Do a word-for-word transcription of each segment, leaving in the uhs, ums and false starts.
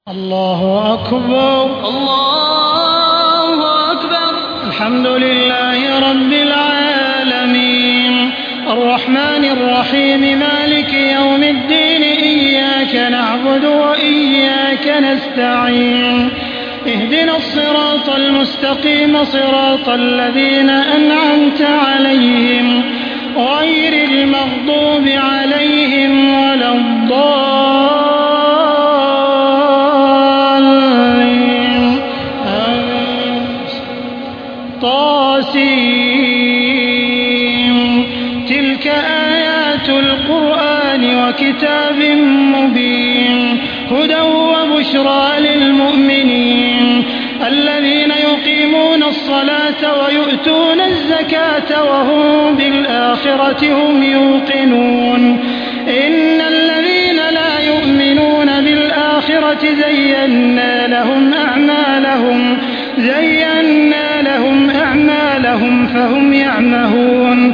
الله أكبر الله أكبر. الحمد لله رب العالمين الرحمن الرحيم مالك يوم الدين إياك نعبد وإياك نستعين اهدنا الصراط المستقيم صراط الذين أنعمت عليهم غير المغضوب عليهم ولا الضالين طاسين. تلك آيات القرآن وكتاب مبين هدى وبشرى للمؤمنين الذين يقيمون الصلاة ويؤتون الزكاة وهم بالآخرة هم يوقنون. إن الذين لا يؤمنون بالآخرة زينا لهم أعمالهم زينا لهم أعمالهم فهم يعمهون.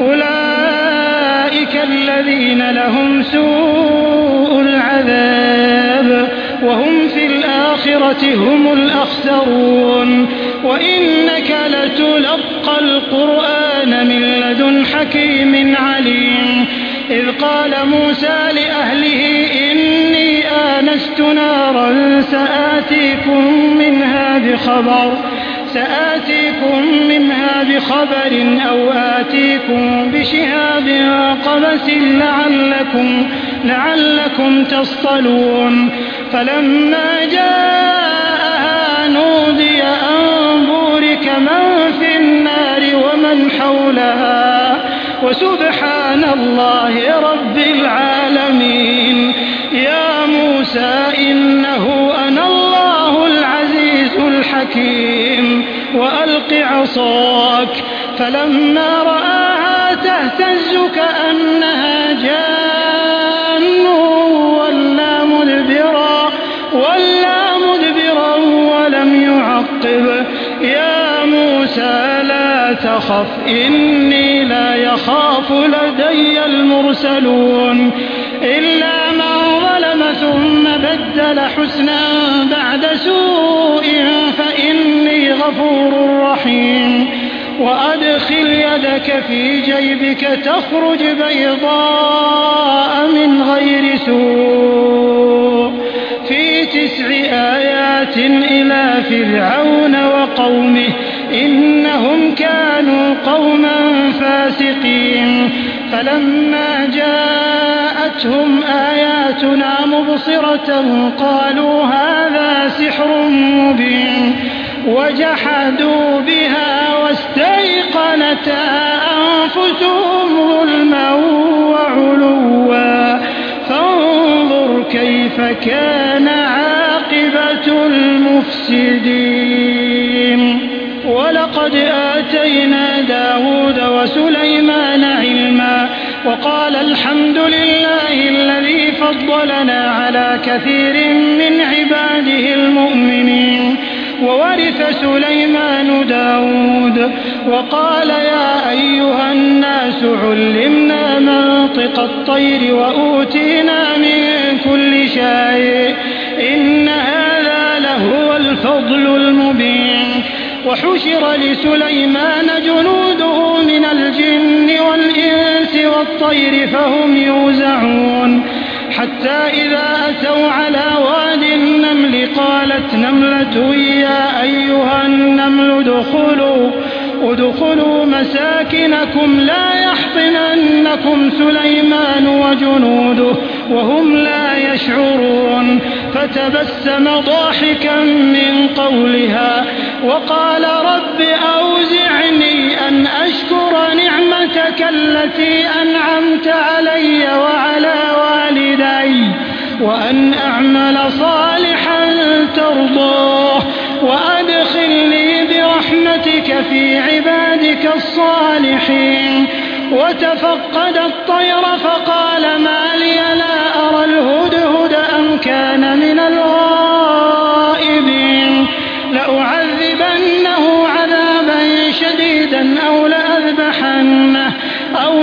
أولئك الذين لهم سوء العذاب وهم في الآخرة هم الأخسرون. وإنك لتلقى القرآن من لدن حكيم عليم. إذ قال موسى لأهله إني آنست نارا سآتيكم منها بخبر سآتيكم منها بخبر أو آتيكم بشهاب قبس لعلكم, لعلكم تصطلون. فلما جاءها نودي أن بورك من في النار ومن حولها وسبحان الله رب العالمين. يا موسى إنه أنا الله العزيز الحكيم وألق عصاك. فلما رآها تهتز كأنها جان ولا مدبرا ولا مدبرا ولم يعقب. يا موسى لا تخف إني لا يخاف لدي المرسلون. إلا من ظلم ثم بدل حسنا بعد سوء فإني غفور رحيم. وأدخل يدك في جيبك تخرج بيضاء من غير سوء في تسع آيات إلى فرعون وقومه إنهم كانوا قوما فاسقين. فلما جاءتهم آياتنا مبصرة قالوا هذا سحر مبين وجحدوا بها واستيقنتها أنفسهم ظلما وعلوا فانظر كيف كان عاقبة المفسدين. ولقد آتينا داود وسليمان علما وقال الحمد لله الذي فضلنا على كثير من عباده المؤمنين. وورث سليمان داود وقال يا أيها الناس علمنا منطق الطير وأوتينا من كل شيء إن هذا لهو الفضل المبين. وحشر لسليمان جنوده من الجن والإنس والطير فهم يوزعون. حتى إذا أتوا على واد النمل قالت نملة يا أيها النمل ادخلوا ادخلوا مساكنكم لا يحطمنكم سليمان وجنوده وهم لا يشعرون. فتبسم ضاحكا من قولها وقال رب أوزعني أن أشكر نعمتك التي أنعمت علي وعلى والدي وأن أعمل صالحا ترضاه وأدخلني برحمتك في عبادك الصالحين. وتفقد الطير فقال ما لي لا أرى الهدهد أم كان من الغائبين. لأعذبنه عذابا شديدا أو لأذبحنه أو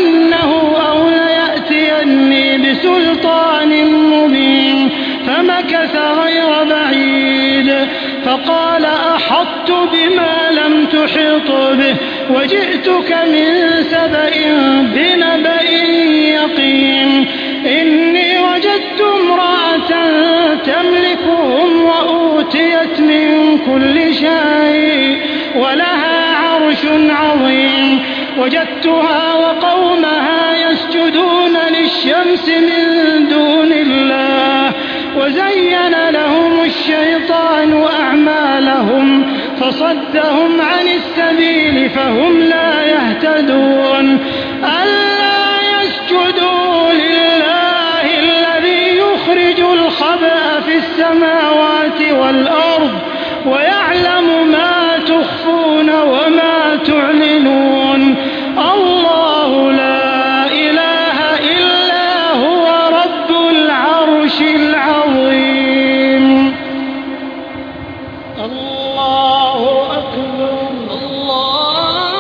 لأذبحنه أو ليأتيني بسلطان مبين. فمكث فمكث غير بعيد فقال أحطت بما لم تحط به وجئتك من سبأ بنبأ يقين إني وجدت امرأة تملكهم وأوتيت من كل شيء ولها عرش عظيم وجدتها وقومها يسجدون للشمس من دون الله وزين لهم الشيطان أعمالهم فصدهم عن السبيل فهم لا يهتدون ألا يسجدوا لله الذي يخرج الخبأ في السماوات والأرض ويعلم ما تخفون وما تعلنون الله لا إله إلا هو رب العرش العظيم. الله أكبر الله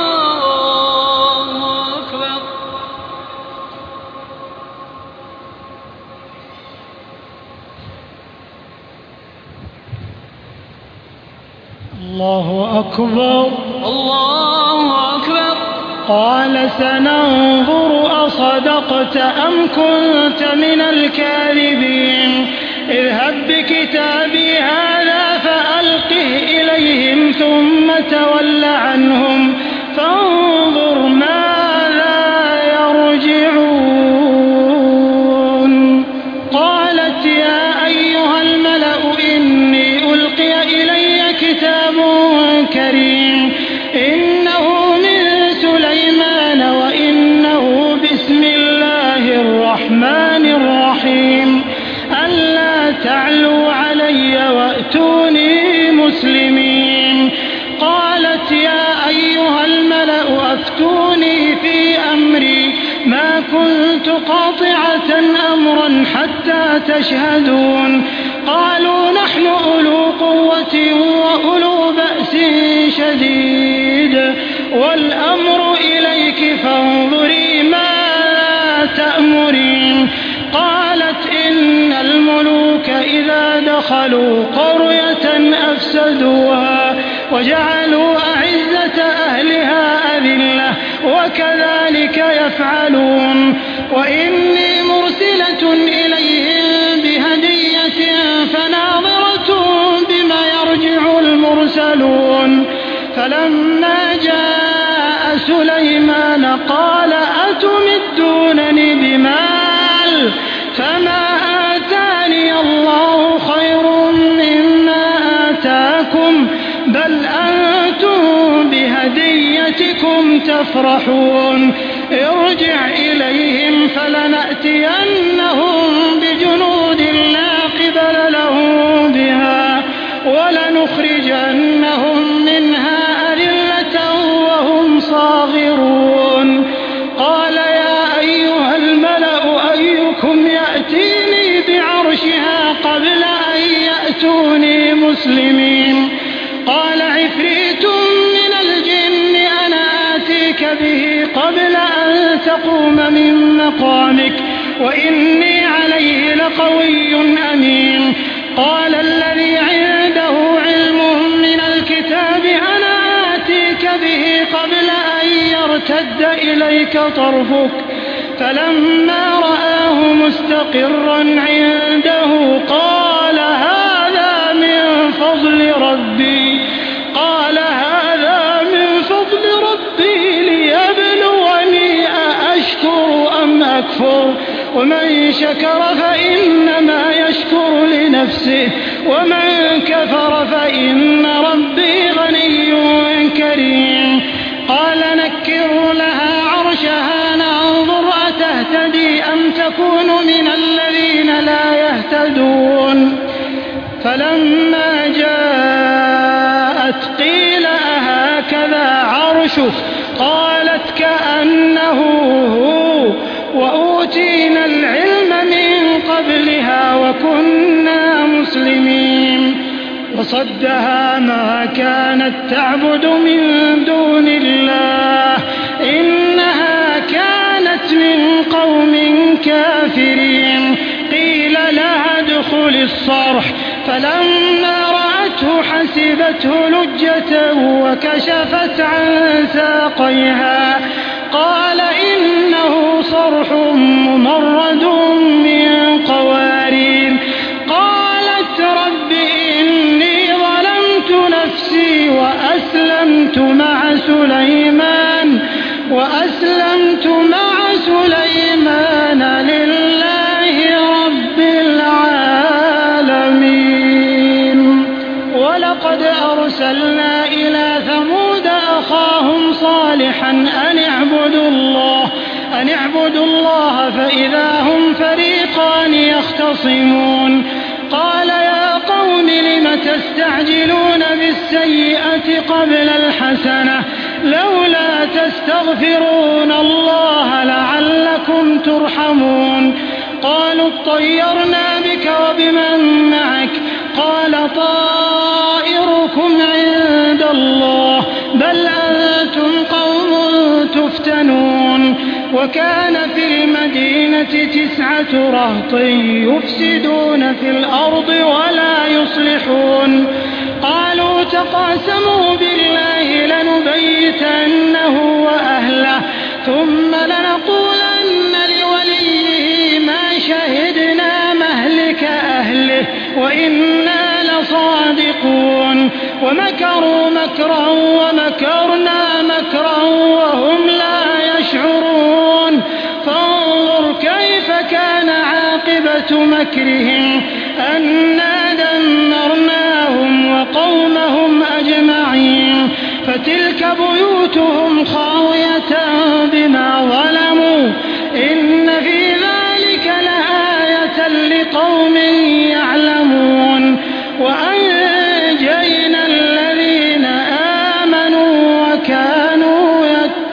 أكبر. الله أكبر الله أكبر. قال سننظر أصدقت أم كنت من الكاذبين اذهب بكتابي هذا فألقه إليهم ثم تول عنهم فانظر ماذا يرجعون. قالت يا أيها الملأ إني ألقي إلي كتاب كريم إنه من سليمان وإنه بسم الله الرحمن الرحيم ألا تعلوا علي وأتوني مسلمين. قالت يا أيها الملأ أفتوني في أمري ما كنت قاطعة أمرا حتى تشهدون. قالوا نحن أولو قوة وأولو بأس شديد والأمر إليك فانظري ماذا تأمرين. قالت إن الملوك إذا دخلوا قرية أفسدوها وجعلوا أعزة أهلها أذلة وكذلك يفعلون. وإني مرسلة إليهم بهدية فناظرة بما يرجع المرسلون. فلما جاء سليمان قال أتمدونني بمال فما آتاني الله خير مما آتاكم بل أنتم بهديتكم تفرحون. ارجع إليهم فلنأتينهم بجنود لا قبل لهم بها ولنخرجنهم منها أذلة وهم صاغرون. قال يا أيها الملأ أيكم يأتيني بعرشها قبل أن يأتوني مسلمين. قال عفريت من الجن أنا آتيك به قبل أن تقوم من مقامك وإني عليه لقوي أمين. قال الذي عنده علم من الكتاب أنا آتيك به قبل أن يرتد إليك طرفك فلما رآه مستقرا عنده قال هذا من فضل ربي قال هذا من فضل ربي ليبلوني أأشكر أم أكفر ومن شكر فإنما يشكر لنفسه ومن كفر فإن ربي غني كريم. قال نكروا لها عرشها ننظر أتهتدي أم تكون من الذين لا يهتدون. فلما جاءت قيل أهكذا عرشك قالت كأنه هو وأوتينا العلم من قبلها وكنا مسلمين. وصدها ما كانت تعبد من دون الله إنها كانت من قوم كافرين. قيل لها ادخل الصرح فلما رأته حسبته لجة وكشفت عن ساقيها قال إنه صرح ممرد من قوارير. قالت رب إني ظلمت نفسي وأسلمت مع سليمان وأسلمت مع سليمان لله رب العالمين. ولقد أرسلنا إلى ثمود أخاهم صالحا أن اعبدوا الله أن اعبدوا الله فإذا هم فريقان يختصمون. قال يا قوم لم تستعجلون بالسيئة قبل الحسنة لولا تستغفرون الله لعلكم ترحمون. قالوا اطيرنا بك وبمن معك قال طائركم عند الله بل أنتم قوم تفتنون. وكان في المدينة تسعة رهط يفسدون في الأرض ولا يصلحون. قالوا تقاسموا بالله لنبيتنه وأهله ثم لنقولن لوليه ما شهدنا مهلك أهله وإنا لصادقون. ومكروا مكرا ومكرنا مكرا وهم لا يشعرون. فانظر كيف كان عاقبة مكرهم أنا دمرناهم وقومهم أجمعين. فتلك بيوتهم خاوية بما ظلموا إن في ذلك لآية لقوم يعلمون. وأنجينا الذين آمنوا وكانوا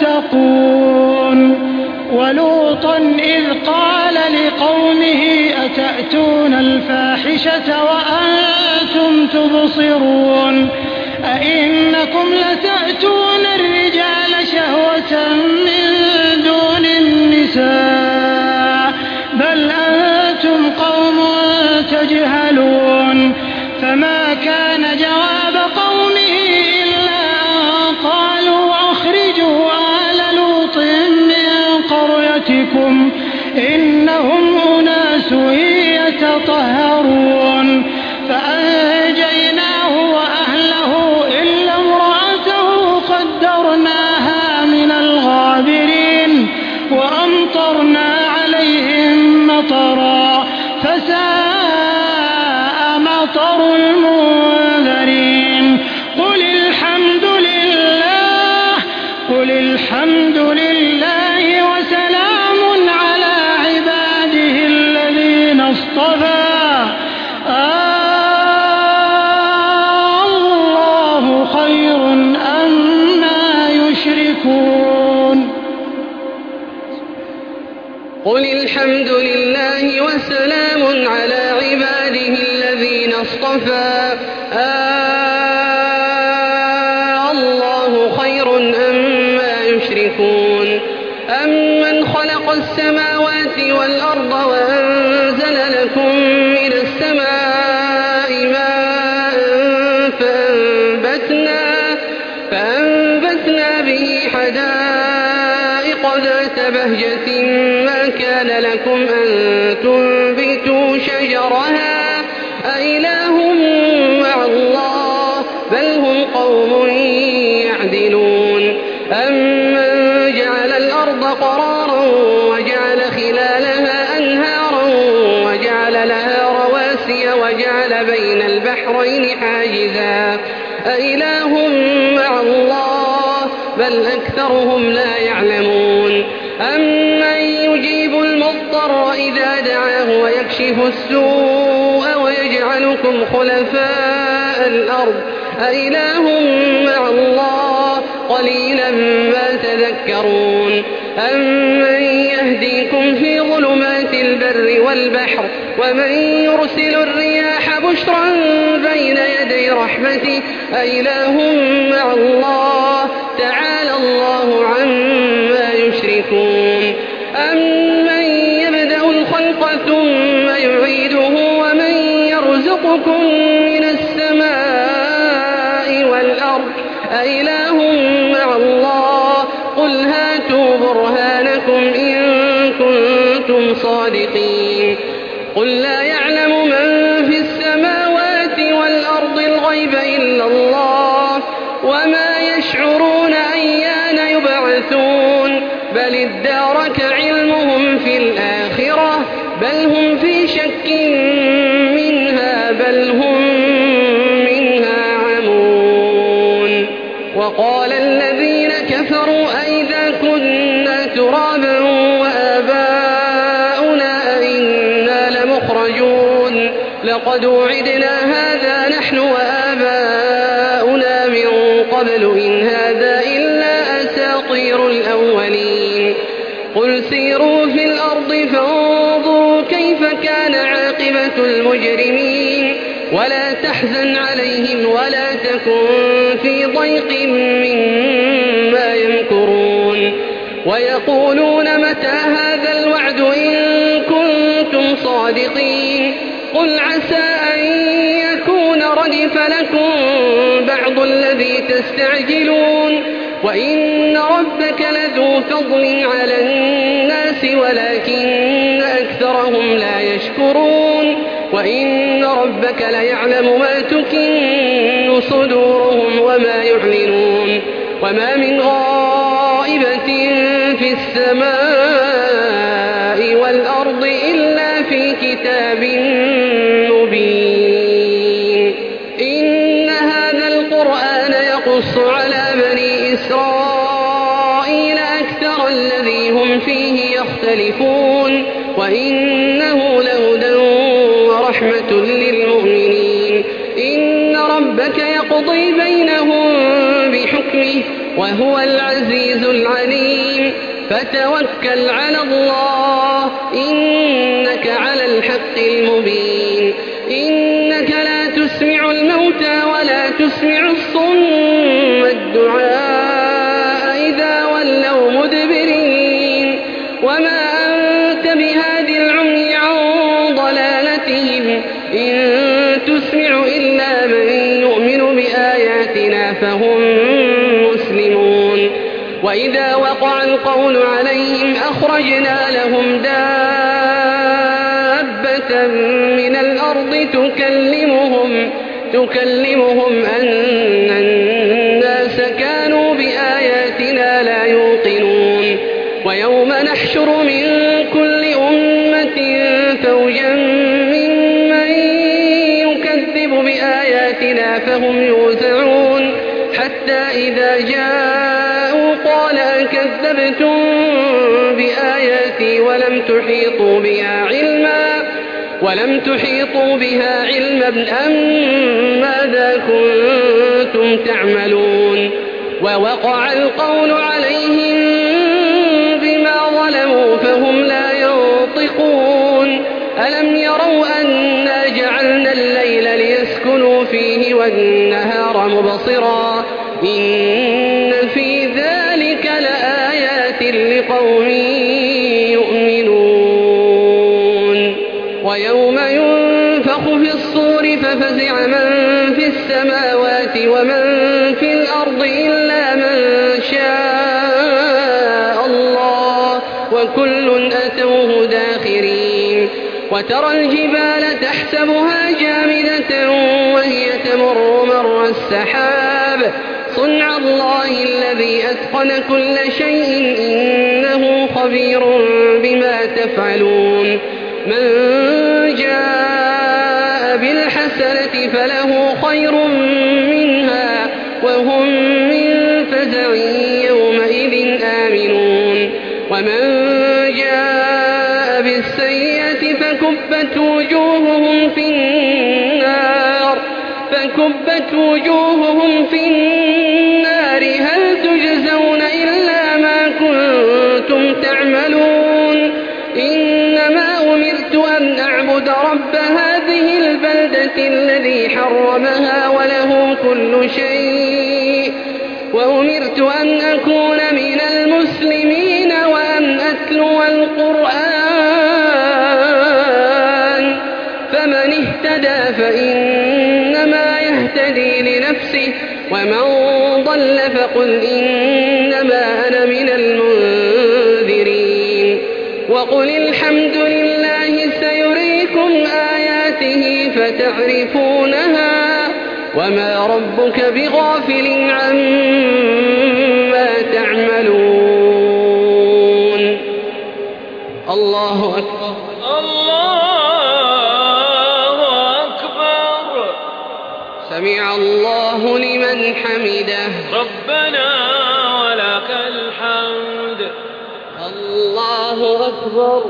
يتقون. ولوطا إذ قال لقومه أتأتون الفاحشة وأنتم تبصرون أئنكم لتأتون الرجال شهوة من دون النساء بل أنتم قوم تجهلون. فما كان جواب قومه إلا أن قالوا أخرجوا آل لوط من قريتكم إنهم أناس يتطهرون. فأنجيناه وأهله إلا امرأته قدرناها من الغابرين وأمطرنا عليهم مطرا فساء مطر المنذرين. قل الحمد لله قل الحمد لله وسلام على عباده الذين اصطفى الله خير أما يشركون. قل الحمد لله وسلام على عباده الذين اصطفى الله خير أما يشركون. أمن خلق السماوات والأرض وأنزل لكم من السماء ماء فأنبتنا, فأنبتنا به حدائق ذات بهجة ما كان لكم أن تنبتوا شجرها أإله مع الله بل هم قوم يعدلون. أمن جعل الأرض قرارا وجعل خلالها أنهارا وجعل لها رواسي وجعل بين البحرين حاجزا أإله مع الله بل أكثرهم لا يعلمون. أمن يجيب المضطر إذا دعاه ويكشف السوء ويجعلكم خلفاء الأرض أإله مع الله قليلا ما تذكرون. أمن يهديكم في ظلمات البر والبحر ومن يرسل الرياح بشرا بين يدي رحمته أإله مع الله تعالى الله عما يشركون. أمن يبدأ الخلق ثم يعيده ومن يرزقكم يرزقكم من السماء والأرض أإله مع الله قل هاتوا برهانكم إن كنتم صادقين قل لا يعلم من في السماوات والأرض الغيب إلا الله وما يشعرون أيان يبعثون بل ادارك علمهم في الآخرة بل هم في شك منها بل هم منها عمون وقال الذين كفروا أئذا كنا ترابا وآباؤنا أئنا لمخرجون لقد وعدنا هذا نحن وآباؤنا من قبل إن هذا إلا أساطير الأولين قل سيروا في الأرض فانظروا كيف كان عاقبة المجرمين ولا تحزن عليهم ولا تكن في ضيق مما يمكرون ويقولون متى هذا الوعد إن كنتم صادقين قل عسى أن يكون ردف لكم بعض الذي تستعجلون وإن ربك لذو فضل على الناس ولكن أكثرهم لا يشكرون وإن ربك ليعلم ما تكن صدورهم وما يعلنون وما من غائبة في السماء والأرض إلا في كتاب مبين إن هذا القرآن يقص على بني إسرائيل أكثر الذي هم فيه يختلفون وإنه لهدى ورحمة للمؤمنين إن ربك يقضي بينهم بحكمه وهو العزيز العليم فتوكل على الله إنك على الحق المبين إنك لا تسمع الموتى ولا تسمع الصم الدعاء إذا ولوا مدبرين وما أنت بهاد العمي عن ضلالتهم إن تسمع إلا من يؤمن بآياتنا فهم مسلمون وإذا وقع القول عليهم أخرجنا لهم دابة من الأرض تكلمهم تكلمهم أن الناس كانوا بآياتنا لا يوقنون ويوم نحشر من كل أمة فوجا ممن يكذب بآياتنا فهم يوزعون حتى إذا جاءوا قال أكذبتم بآياتي ولم تحيطوا بها علما ولم تحيطوا بها علما أم ماذا كنتم تعملون ووقع القول عليهم بما ظلموا فهم لا ينطقون ألم يروا أنا جعلنا الليل ليسكنوا فيه والنهار مبصرا إن في ذلك لآيات لقوم يؤمنون ويوم ينفخ في الصور ففزع من في السماوات ومن في الأرض إلا من شاء الله وكل أتوه داخرين وترى الجبال تحسبها جامدة وهي تمر مر السحاب صنع الله الذي أتقن كل شيء إنه خبير بما تفعلون من جاء بالحسنة فله خير منها وهم من فزع يومئذ آمنون ومن جاء بالسيئة فكبت وجوههم في النار فكبت وجوههم في النار هل تجزون إلا ما كنتم تعملون إنما أمرت أن أعبد رب هذه البلدة الذي حرمها وله كل شيء وأمرت أن أكون من المسلمين وأن أتلو القرآن فمن اهتدى فإن يهتدي لنفسه ومن ضل فقل إنما أنا من المنذرين وقل الحمد لله سيريكم آياته فتعرفونها وما ربك بغافل عما تعملون. الله أكبر. الله أكبر. سمع الله لمن حمده. ربنا ولك الحمد. الله أكبر.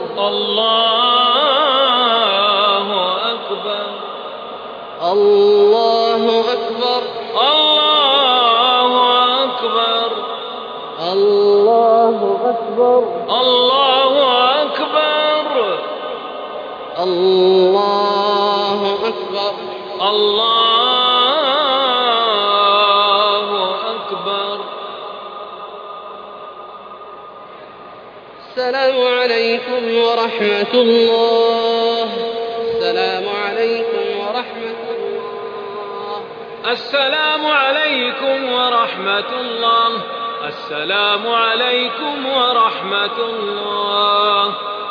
الله أكبر. الله أكبر. الله أكبر. الله أكبر. الله أكبر. الله أكبر. الله أكبر. السلام عليكم ورحمة الله. السلام عليكم ورحمة الله. السلام عليكم ورحمة الله. السلام عليكم ورحمة الله.